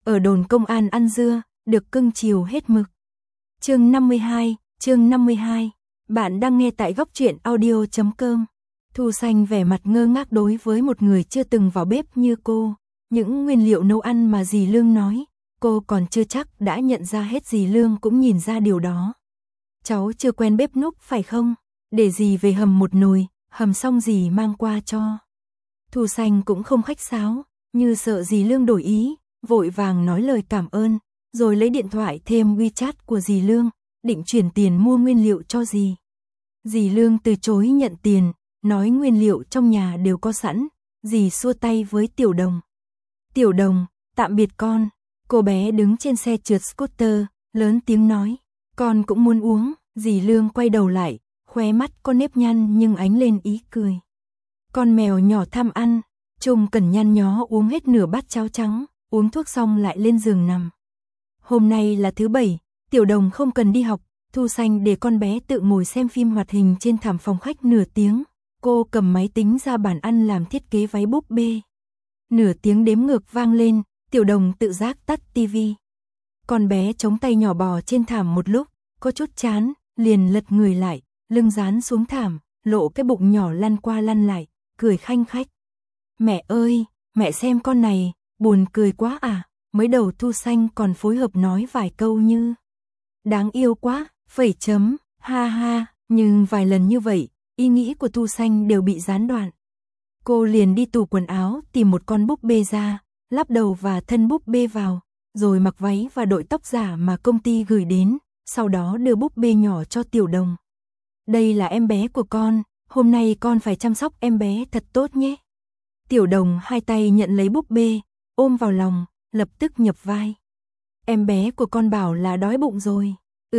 ở đồn công an ăn dưa, được cưng chiều hết mực. Chương 52, bạn đang nghe tại góc truyện audio.com. Thu Xanh vẻ mặt ngơ ngác đối với một người chưa từng vào bếp như cô. Những nguyên liệu nấu ăn mà dì Lương nói, cô còn chưa chắc đã nhận ra hết, dì Lương cũng nhìn ra điều đó. Cháu chưa quen bếp núc phải không? Để dì về hầm một nồi, hầm xong dì mang qua cho. Thu Xanh cũng không khách sáo, như sợ dì Lương đổi ý, vội vàng nói lời cảm ơn, rồi lấy điện thoại thêm WeChat của dì Lương, định chuyển tiền mua nguyên liệu cho dì. Dì Lương từ chối nhận tiền, nói nguyên liệu trong nhà đều có sẵn. Dì xua tay với Tiểu Đồng. Tiểu Đồng, tạm biệt con. Cô bé đứng trên xe trượt scooter, lớn tiếng nói. Con cũng muốn uống. Dì Lương quay đầu lại, khóe mắt có nếp nhăn nhưng ánh lên ý cười. Con mèo nhỏ tham ăn. Trung Cẩn nhăn nhó uống hết nửa bát cháo trắng, uống thuốc xong lại lên giường nằm. Hôm nay là thứ Bảy, Tiểu Đồng không cần đi học. Thu Xanh để con bé tự ngồi xem phim hoạt hình trên thảm phòng khách nửa tiếng. Cô cầm máy tính ra bàn ăn làm thiết kế váy búp bê. Nửa tiếng đếm ngược vang lên, Tiểu Đồng tự giác tắt tivi. Con bé chống tay nhỏ bò trên thảm một lúc, có chút chán, liền lật người lại, lưng dán xuống thảm, lộ cái bụng nhỏ lăn qua lăn lại, cười khanh khách. Mẹ ơi, mẹ xem con này, buồn cười quá à. Mới đầu Thu Xanh còn phối hợp nói vài câu như đáng yêu quá, phẩy chấm, ha ha, nhưng vài lần như vậy, ý nghĩ của Thu Xanh đều bị gián đoạn. Cô liền đi tủ quần áo tìm một con búp bê ra, lắp đầu và thân búp bê vào, rồi mặc váy và đội tóc giả mà công ty gửi đến, sau đó đưa búp bê nhỏ cho Tiểu Đồng. Đây là em bé của con, hôm nay con phải chăm sóc em bé thật tốt nhé. Tiểu Đồng hai tay nhận lấy búp bê, ôm vào lòng, lập tức nhập vai. Em bé của con bảo là đói bụng rồi.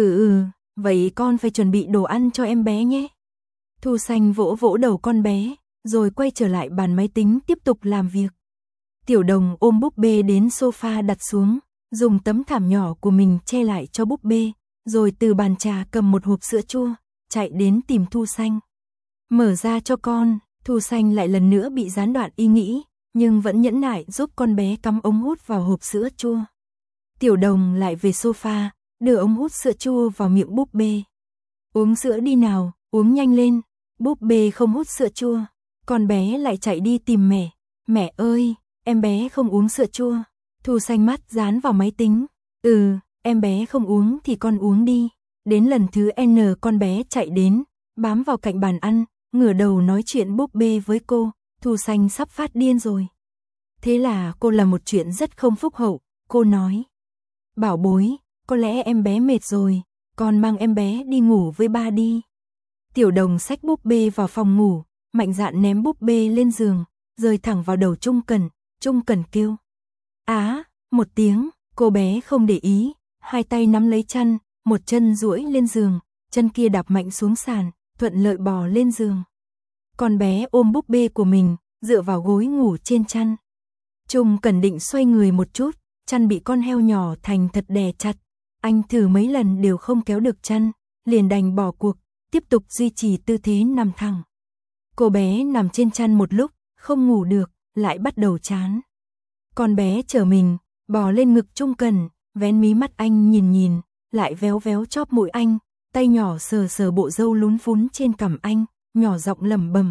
Vậy con phải chuẩn bị đồ ăn cho em bé nhé. Thu Xanh vỗ vỗ đầu con bé, rồi quay trở lại bàn máy tính tiếp tục làm việc. Tiểu Đồng ôm búp bê đến sofa đặt xuống, dùng tấm thảm nhỏ của mình che lại cho búp bê, rồi từ bàn trà cầm một hộp sữa chua, chạy đến tìm Thu Xanh. Mở ra cho con. Thu Xanh lại lần nữa bị gián đoạn ý nghĩ, nhưng vẫn nhẫn nại giúp con bé cắm ống hút vào hộp sữa chua. Tiểu Đồng lại về sofa, đưa ống hút sữa chua vào miệng búp bê. Uống sữa đi nào, uống nhanh lên. Búp bê không hút sữa chua, con bé lại chạy đi tìm mẹ. Mẹ ơi, em bé không uống sữa chua. Thu Xanh mắt dán vào máy tính. Em bé không uống thì con uống đi. Đến lần thứ N con bé chạy đến, bám vào cạnh bàn ăn, ngửa đầu nói chuyện búp bê với cô. Thu Xanh sắp phát điên rồi. Thế là cô làm một chuyện rất không phúc hậu. Cô nói, bảo bối, có lẽ em bé mệt rồi, con mang em bé đi ngủ với ba đi. Tiểu Đồng xách búp bê vào phòng ngủ, mạnh dạn ném búp bê lên giường, rơi thẳng vào đầu Trung Cẩn. Trung Cẩn kêu á, một tiếng, cô bé không để ý, hai tay nắm lấy chăn, một chân duỗi lên giường, chân kia đạp mạnh xuống sàn, thuận lợi bò lên giường. Con bé ôm búp bê của mình, dựa vào gối ngủ trên chăn. Trung Cẩn định xoay người một chút, chăn bị con heo nhỏ thành thật đè chặt. Anh thử mấy lần đều không kéo được chăn, liền đành bỏ cuộc, tiếp tục duy trì tư thế nằm thẳng. Cô bé nằm trên chăn một lúc, không ngủ được, lại bắt đầu chán. Con bé trở mình, bò lên ngực Trung Cẩn, vén mí mắt anh nhìn nhìn, lại véo véo chóp mũi anh, tay nhỏ sờ sờ bộ râu lún phún trên cằm anh, nhỏ giọng lẩm bẩm.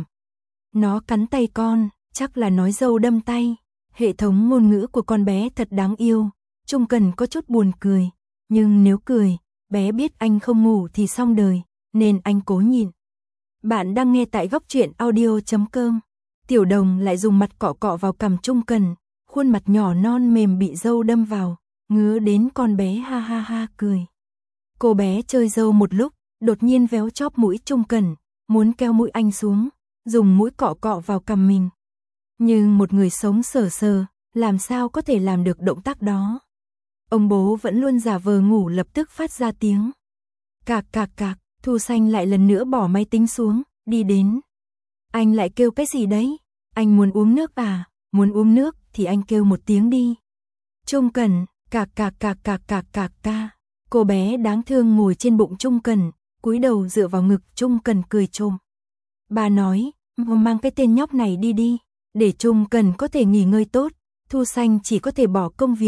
Nó cắn tay con, chắc là nói râu đâm tay. Hệ thống ngôn ngữ của con bé thật đáng yêu. Trung Cẩn có chút buồn cười, nhưng nếu cười, bé biết anh không ngủ thì xong đời, nên anh cố nhịn. Bạn đang nghe tại góc truyện audio.com. Tiểu Đồng lại dùng mặt cọ cọ vào cằm Trung Cẩn, khuôn mặt nhỏ non mềm bị râu đâm vào, ngứa đến con bé ha ha ha cười. Cô bé chơi râu một lúc, đột nhiên véo chóp mũi Trung Cẩn, muốn kéo mũi anh xuống, dùng mũi cọ cọ vào cằm mình. Nhưng một người sống sờ sờ, làm sao có thể làm được động tác đó. Ông bố vẫn luôn giả vờ ngủ lập tức phát ra tiếng cạc cạc cạc. Thu Xanh lại lần nữa bỏ máy tính xuống, đi đến. Anh lại kêu cái gì đấy? Anh muốn uống nước à? Muốn uống nước thì anh kêu một tiếng đi. Trung Cẩn, cạc cạc cạc cạc cạc cạc ca. Cô bé đáng thương ngồi trên bụng Trung Cẩn, cúi đầu dựa vào ngực Trung Cẩn cười trộm. Bà nói, mang cái tên nhóc này đi đi, để Trung Cẩn có thể nghỉ ngơi tốt. Thu Xanh chỉ có thể bỏ công việc,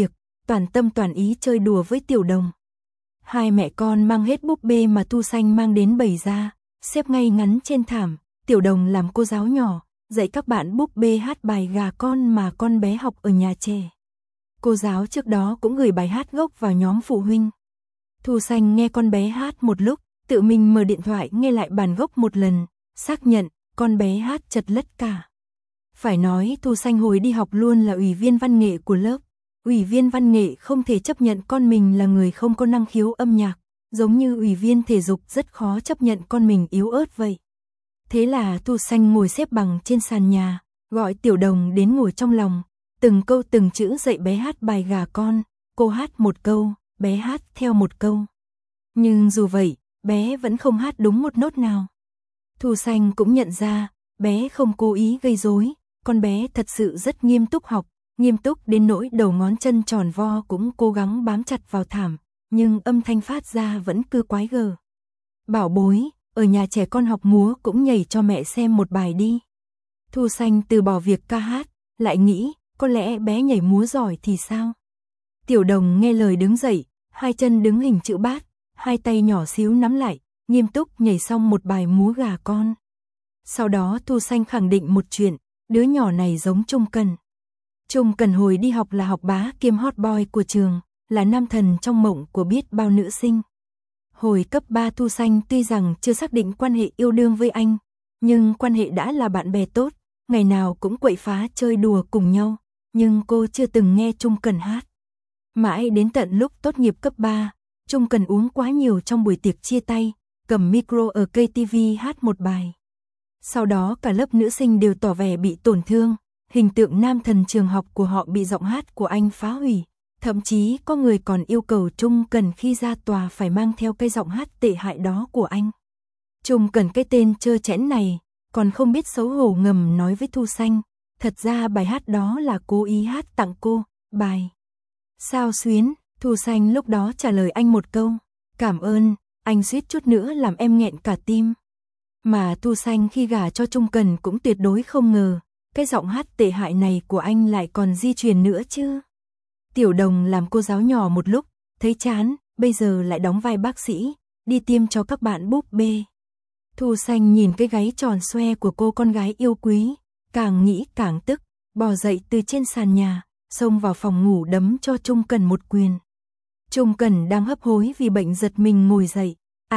toàn tâm toàn ý chơi đùa với Tiểu Đồng. Hai mẹ con mang hết búp bê mà Thu Xanh mang đến bày ra, xếp ngay ngắn trên thảm. Tiểu Đồng làm cô giáo nhỏ, dạy các bạn búp bê hát bài Gà Con mà con bé học ở nhà trẻ. Cô giáo trước đó cũng gửi bài hát gốc vào nhóm phụ huynh. Thu Xanh nghe con bé hát một lúc, tự mình mở điện thoại nghe lại bản gốc một lần, xác nhận con bé hát chật lất cả. Phải nói Thu Xanh hồi đi học luôn là ủy viên văn nghệ của lớp. Ủy viên văn nghệ không thể chấp nhận con mình là người không có năng khiếu âm nhạc, giống như ủy viên thể dục rất khó chấp nhận con mình yếu ớt vậy. Thế là Thu Xanh ngồi xếp bằng trên sàn nhà, gọi Tiểu Đồng đến ngồi trong lòng, từng câu từng chữ dạy bé hát bài Gà Con, cô hát một câu, bé hát theo một câu. Nhưng dù vậy, bé vẫn không hát đúng một nốt nào. Thu Xanh cũng nhận ra, bé không cố ý gây rối, con bé thật sự rất nghiêm túc học, nghiêm túc đến nỗi đầu ngón chân tròn vo cũng cố gắng bám chặt vào thảm, nhưng âm thanh phát ra vẫn cứ quái gở. Bảo bối, ở nhà trẻ con học múa cũng nhảy cho mẹ xem một bài đi. Thu Xanh từ bỏ việc ca hát, lại nghĩ, có lẽ bé nhảy múa giỏi thì sao? Tiểu Đồng nghe lời đứng dậy, hai chân đứng hình chữ bát, hai tay nhỏ xíu nắm lại, nghiêm túc nhảy xong một bài múa Gà Con. Sau đó Thu Xanh khẳng định một chuyện, đứa nhỏ này giống Trung Cần. Trung Cần hồi đi học là học bá kiêm hot boy của trường, là nam thần trong mộng của biết bao nữ sinh. Hồi cấp 3 Thu Xanh tuy rằng chưa xác định quan hệ yêu đương với anh, nhưng quan hệ đã là bạn bè tốt, ngày nào cũng quậy phá chơi đùa cùng nhau, nhưng cô chưa từng nghe Trung Cần hát. Mãi đến tận lúc tốt nghiệp cấp 3, Trung Cần uống quá nhiều trong buổi tiệc chia tay, cầm micro ở KTV hát một bài. Sau đó cả lớp nữ sinh đều tỏ vẻ bị tổn thương, hình tượng nam thần trường học của họ bị giọng hát của anh phá hủy. Thậm chí có người còn yêu cầu Trung Cần khi ra tòa phải mang theo cái giọng hát tệ hại đó của anh. Trung Cần cái tên trơ trẽn này, còn không biết xấu hổ ngầm nói với Thu Xanh, thật ra bài hát đó là cố ý hát tặng cô, bài Sao Xuyến. Thu Xanh lúc đó trả lời anh một câu, cảm ơn, anh suýt chút nữa làm em nghẹn cả tim. Mà Thu Xanh khi gả cho Trung Cần cũng tuyệt đối không ngờ, cái giọng hát tệ hại này của anh lại còn di truyền nữa chứ. Tiểu Đồng làm cô giáo nhỏ một lúc, thấy chán, bây giờ lại đóng vai bác sĩ, đi tiêm cho các bạn búp bê. Thu Xanh nhìn cái gáy tròn xoe của cô con gái yêu quý, càng nghĩ càng tức, bò dậy từ trên sàn nhà, xông vào phòng ngủ đấm cho Trung Cần một quyền. Trung Cần đang hấp hối vì bệnh giật mình ngồi dậy,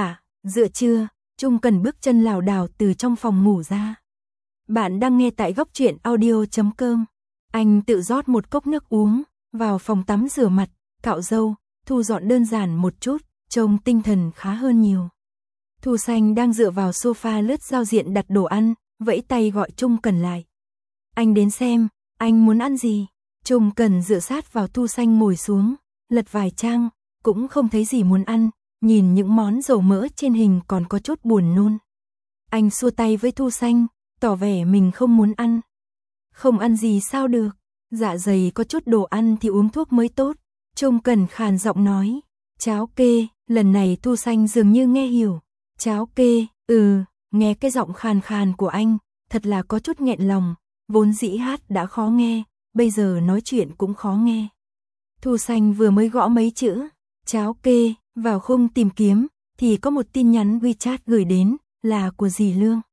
dựa chưa? Trung Cần bước chân lảo đảo từ trong phòng ngủ ra. Bạn đang nghe tại Góc Truyện Audio.com. Anh tự rót một cốc nước uống, vào phòng tắm rửa mặt, cạo râu, thu dọn đơn giản một chút, trông tinh thần khá hơn nhiều. Thu Xanh đang dựa vào sofa lướt giao diện đặt đồ ăn, vẫy tay gọi Trung Cần lại. Anh đến xem, anh muốn ăn gì? Trung Cần dựa sát vào Thu Xanh ngồi xuống, lật vài trang, cũng không thấy gì muốn ăn, nhìn những món dầu mỡ trên hình còn có chút buồn nôn. Anh xua tay với Thu Xanh, tỏ vẻ mình không muốn ăn. Không ăn gì sao được, dạ dày có chút đồ ăn thì uống thuốc mới tốt. Trung Cần khàn giọng nói, cháo kê. Lần này Thu Xanh dường như nghe hiểu. Cháo kê, nghe cái giọng khàn khàn của anh, thật là có chút nghẹn lòng, vốn dĩ hát đã khó nghe, bây giờ nói chuyện cũng khó nghe. Thu Xanh vừa mới gõ mấy chữ, cháo kê, vào khung tìm kiếm, thì có một tin nhắn WeChat gửi đến, là của dì Lương.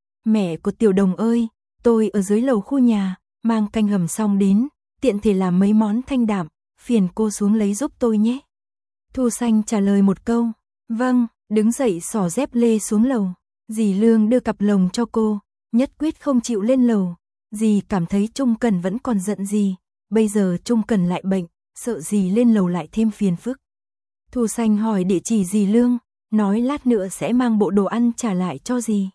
Mẹ của Tiểu Đồng ơi, tôi ở dưới lầu khu nhà, mang canh hầm xong đến, tiện thể làm mấy món thanh đạm, phiền cô xuống lấy giúp tôi nhé. Thu Xanh trả lời một câu, vâng, đứng dậy xỏ dép lê xuống lầu. Dì Lương đưa cặp lồng cho cô, nhất quyết không chịu lên lầu. Dì cảm thấy Trung Cần vẫn còn giận dì, bây giờ Trung Cần lại bệnh, sợ dì lên lầu lại thêm phiền phức. Thu Xanh hỏi địa chỉ dì Lương, nói lát nữa sẽ mang bộ đồ ăn trả lại cho dì.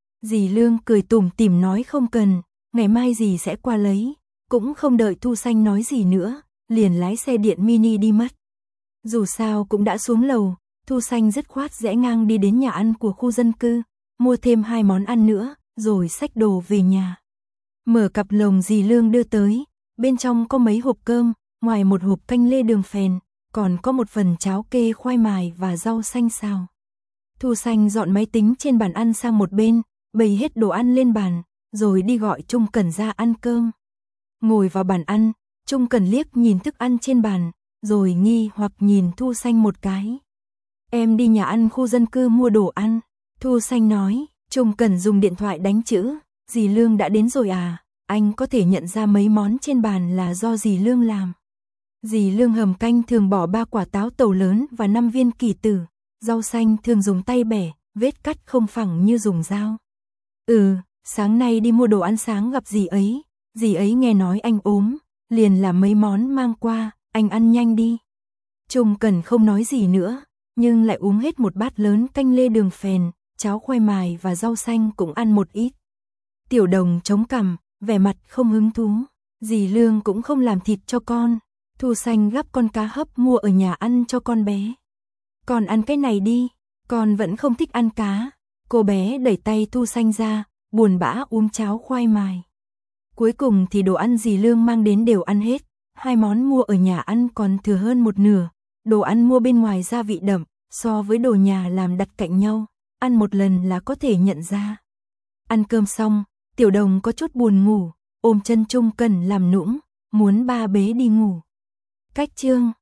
Dì Lương cười tủm tỉm nói không cần, ngày mai dì sẽ qua lấy, cũng không đợi Thu Xanh nói gì nữa, liền lái xe điện mini đi mất. Dù sao cũng đã xuống lầu, Thu Xanh dứt khoát rẽ ngang đi đến nhà ăn của khu dân cư, mua thêm 2 món ăn nữa, rồi xách đồ về nhà. Mở cặp lồng dì Lương đưa tới, bên trong có mấy hộp cơm, ngoài một hộp canh lê đường phèn, còn có một phần cháo kê khoai mài và rau xanh xào. Thu Xanh dọn máy tính trên bàn ăn sang một bên, bày hết đồ ăn lên bàn, rồi đi gọi Trung Cần ra ăn cơm. Ngồi vào bàn ăn, Trung Cần liếc nhìn thức ăn trên bàn, rồi nghi hoặc nhìn Thu Xanh một cái. Em đi nhà ăn khu dân cư mua đồ ăn. Thu Xanh nói, Trung Cẩn dùng điện thoại đánh chữ, dì Lương đã đến rồi à, anh có thể nhận ra mấy món trên bàn là do dì Lương làm. Dì Lương hầm canh thường bỏ 3 quả táo tàu lớn và 5 viên kỳ tử, rau xanh thường dùng tay bẻ, vết cắt không phẳng như dùng dao. Sáng nay đi mua đồ ăn sáng gặp dì ấy nghe nói anh ốm, liền làm mấy món mang qua, anh ăn nhanh đi. Trung Cẩn không nói gì nữa, nhưng lại uống hết một bát lớn canh lê đường phèn, cháo khoai mài và rau xanh cũng ăn một ít. Tiểu Đồng chống cằm, vẻ mặt không hứng thú, dì Lương cũng không làm thịt cho con, Thu Xanh gắp con cá hấp mua ở nhà ăn cho con bé. Con ăn cái này đi, con vẫn không thích ăn cá. Cô bé đẩy tay Thu Xanh ra, buồn bã uống cháo khoai mài. Cuối cùng thì đồ ăn dì Lương mang đến đều ăn hết, 2 món mua ở nhà ăn còn thừa hơn một nửa, đồ ăn mua bên ngoài gia vị đậm, so với đồ nhà làm đặt cạnh nhau, ăn một lần là có thể nhận ra. Ăn cơm xong, Tiểu Đồng có chút buồn ngủ, ôm chân Trung Cẩn làm nũng, muốn ba bế đi ngủ. Cách chương